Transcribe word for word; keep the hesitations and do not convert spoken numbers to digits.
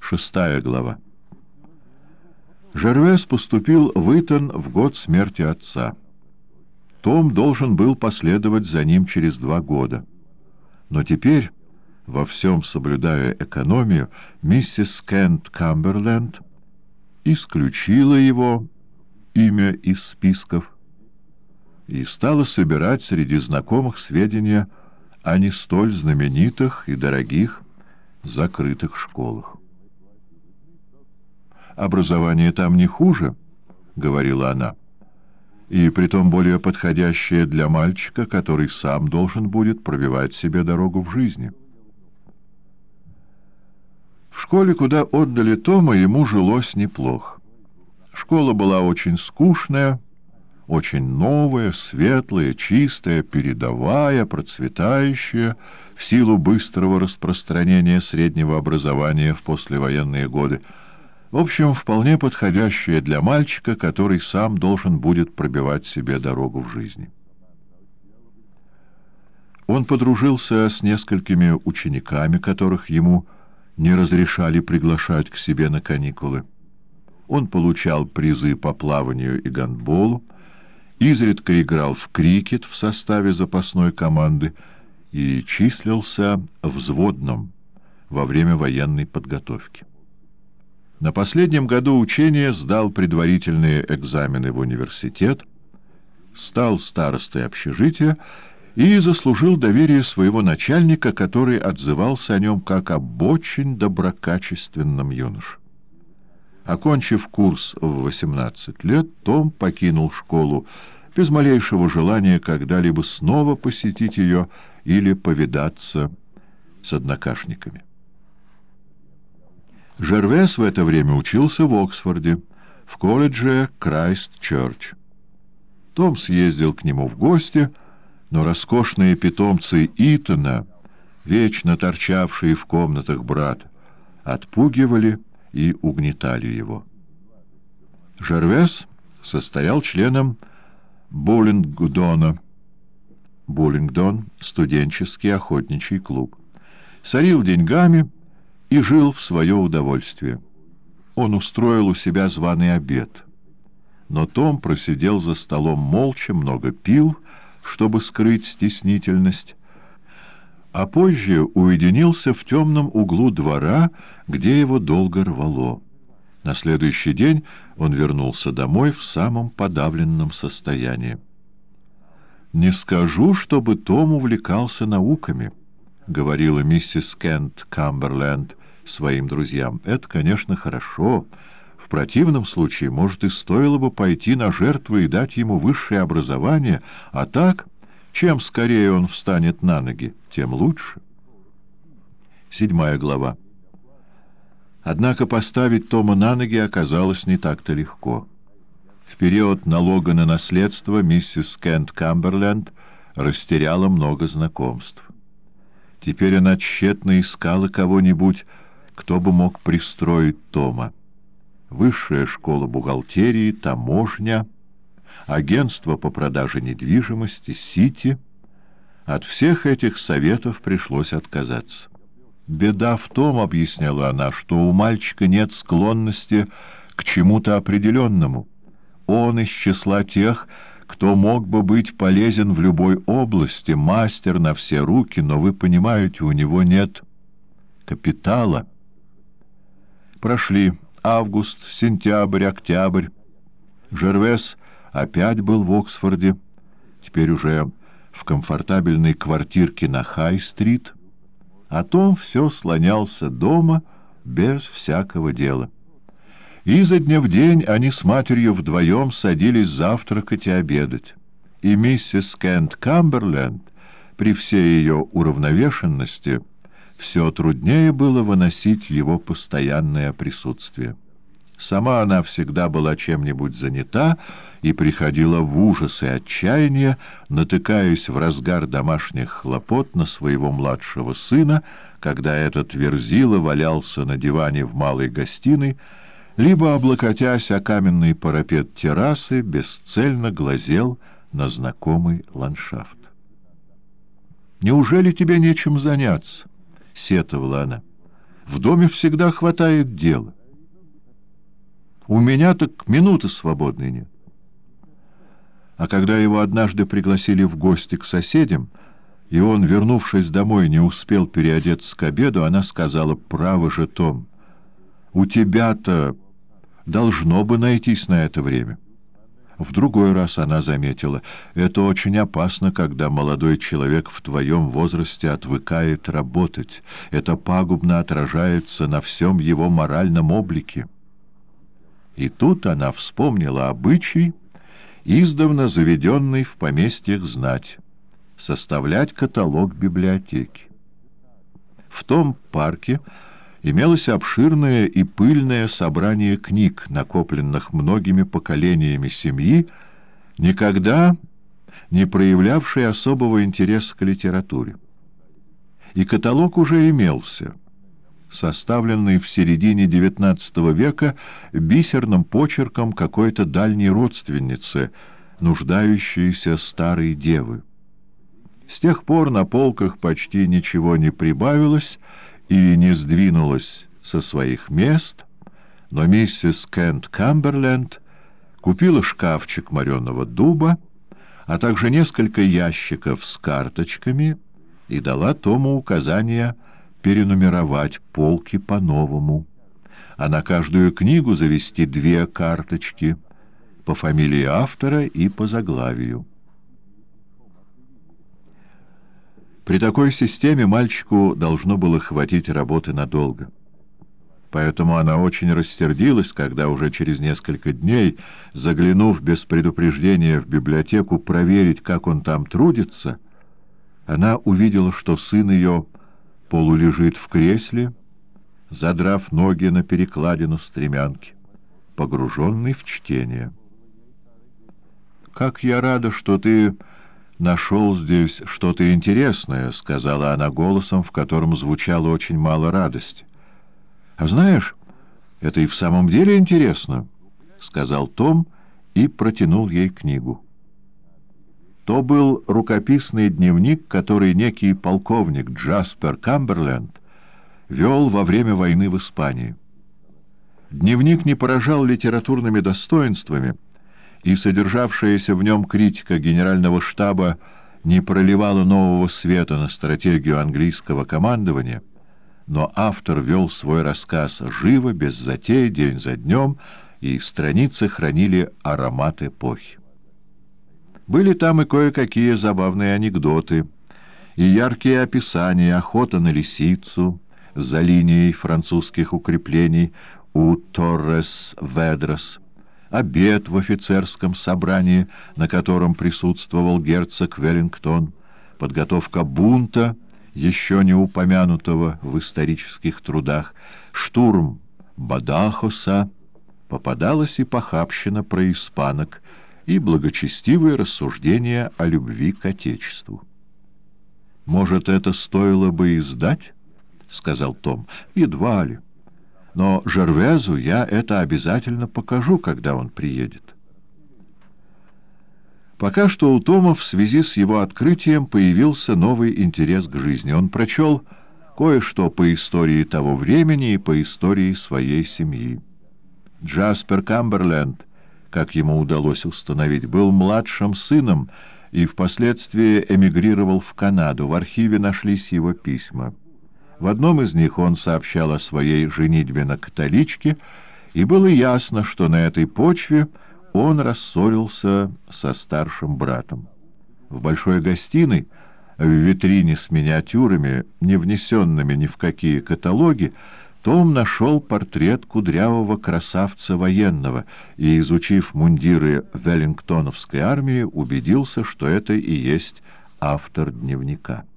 Шестая глава. Жервес поступил в Итон в год смерти отца. Том должен был последовать за ним через два года. Но теперь, во всем соблюдая экономию, миссис Кент Камберленд исключила его имя из списков и стала собирать среди знакомых сведения о не столь знаменитых и дорогих закрытых школах. «Образование там не хуже, — говорила она, — и притом более подходящее для мальчика, который сам должен будет пробивать себе дорогу в жизни». В школе, куда отдали Тома, ему жилось неплохо. Школа была очень скучная, очень новая, светлая, чистая, передовая, процветающая в силу быстрого распространения среднего образования в послевоенные годы. В общем, вполне подходящая для мальчика, который сам должен будет пробивать себе дорогу в жизни. Он подружился с несколькими учениками, которых ему не разрешали приглашать к себе на каникулы. Он получал призы по плаванию и гандболу, изредка играл в крикет в составе запасной команды и числился взводным во время военной подготовки. На последнем году учения сдал предварительные экзамены в университет, стал старостой общежития и заслужил доверие своего начальника, который отзывался о нем как об очень доброкачественном юноше. Окончив курс в восемнадцать лет, Том покинул школу без малейшего желания когда-либо снова посетить ее или повидаться с однокашниками. Жервес в это время учился в Оксфорде, в колледже Крайст-Чёрч. Том съездил к нему в гости, но роскошные питомцы Итона, вечно торчавшие в комнатах брата, отпугивали и угнетали его. Жервес состоял членом Буллингдона. Буллингдон — студенческий охотничий клуб. Сорил деньгами и жил в свое удовольствие. Он устроил у себя званый обед. Но Том просидел за столом молча, много пил, чтобы скрыть стеснительность, а позже уединился в темном углу двора, где его долго рвало. На следующий день он вернулся домой в самом подавленном состоянии. «Не скажу, чтобы Том увлекался науками», — говорила миссис Кент Камберленд своим друзьям. «Это, конечно, хорошо. В противном случае, может, и стоило бы пойти на жертвы и дать ему высшее образование, а так, чем скорее он встанет на ноги, тем лучше». Седьмая глава. Однако поставить Тома на ноги оказалось не так-то легко. В период налога на наследство миссис Кент Камберленд растеряла много знакомств. Теперь она тщетно искала кого-нибудь, кто бы мог пристроить Тома. Высшая школа бухгалтерии, таможня, агентство по продаже недвижимости, Сити. От всех этих советов пришлось отказаться. «Беда в том, — объясняла она, — что у мальчика нет склонности к чему-то определенному. Он из числа тех, кто мог бы быть полезен в любой области, мастер на все руки, но, вы понимаете, у него нет капитала». Прошли август, сентябрь, октябрь. Жервес опять был в Оксфорде, теперь уже в комфортабельной квартирке на Хай-стрит, а Том все слонялся дома без всякого дела. Изо дня в день они с матерью вдвоем садились завтракать и обедать, и миссис Кент Камберленд, при всей ее уравновешенности, все труднее было выносить его постоянное присутствие. Сама она всегда была чем-нибудь занята и приходила в ужас и отчаяние, натыкаясь в разгар домашних хлопот на своего младшего сына, когда этот верзила валялся на диване в малой гостиной, либо, облокотясь о каменный парапет террасы, бесцельно глазел на знакомый ландшафт. «Неужели тебе нечем заняться?» — сетовала она. В доме всегда хватает дела. У меня так минуты свободной нет. А когда его однажды пригласили в гости к соседям, и он, вернувшись домой, не успел переодеться к обеду, она сказала: «Право же, Том, у тебя-то должно бы найтись на это время». В другой раз она заметила: «Это очень опасно, когда молодой человек в твоем возрасте отвыкает работать. Это пагубно отражается на всем его моральном облике». И тут она вспомнила обычай, издавна заведенный в поместьях знать — составлять каталог библиотеки. В том парке имелось обширное и пыльное собрание книг, накопленных многими поколениями семьи, никогда не проявлявшей особого интереса к литературе. И каталог уже имелся, составленный в середине девятнадцатого века бисерным почерком какой-то дальней родственницы, нуждающейся старой девы. С тех пор на полках почти ничего не прибавилось и не сдвинулось со своих мест, но миссис Кент Камберленд купила шкафчик мореного дуба, а также несколько ящиков с карточками и дала Тому указание перенумеровать полки по-новому, а на каждую книгу завести две карточки по фамилии автора и по заглавию. При такой системе мальчику должно было хватить работы надолго. Поэтому она очень рассердилась, когда уже через несколько дней, заглянув без предупреждения в библиотеку проверить, как он там трудится, она увидела, что сын ее полулежит в кресле, задрав ноги на перекладину стремянки, погруженный в чтение. «Как я рада, что ты нашел здесь что-то интересное», — сказала она голосом, в котором звучало очень мало радости. «А знаешь, это и в самом деле интересно», — сказал Том и протянул ей книгу. То был рукописный дневник, который некий полковник Джаспер Камберленд вел во время войны в Испании. Дневник не поражал литературными достоинствами, и содержавшаяся в нем критика генерального штаба не проливала нового света на стратегию английского командования, но автор вел свой рассказ живо, без затей, день за днем, и страницы хранили аромат эпохи. Были там и кое-какие забавные анекдоты, и яркие описания охоты на лисицу за линией французских укреплений у Торрес-Ведрос, обед в офицерском собрании, на котором присутствовал герцог Веллингтон, подготовка бунта, еще не упомянутого в исторических трудах, штурм Бадахоса, попадалась и похабщина про испанок, и благочестивые рассуждения о любви к Отечеству. «Может, это стоило бы издать?» — сказал Том. «Едва ли. Но Жервезу я это обязательно покажу, когда он приедет». Пока что у Тома в связи с его открытием появился новый интерес к жизни. Он прочел кое-что по истории того времени и по истории своей семьи. Джаспер Камберленд, как ему удалось установить, был младшим сыном и впоследствии эмигрировал в Канаду. В архиве нашлись его письма. В одном из них он сообщал о своей женитьбе на католичке, и было ясно, что на этой почве он рассорился со старшим братом. В большой гостиной, в витрине с миниатюрами, не внесенными ни в какие каталоги, Том нашел портрет кудрявого красавца военного и, изучив мундиры Веллингтоновской армии, убедился, что это и есть автор дневника.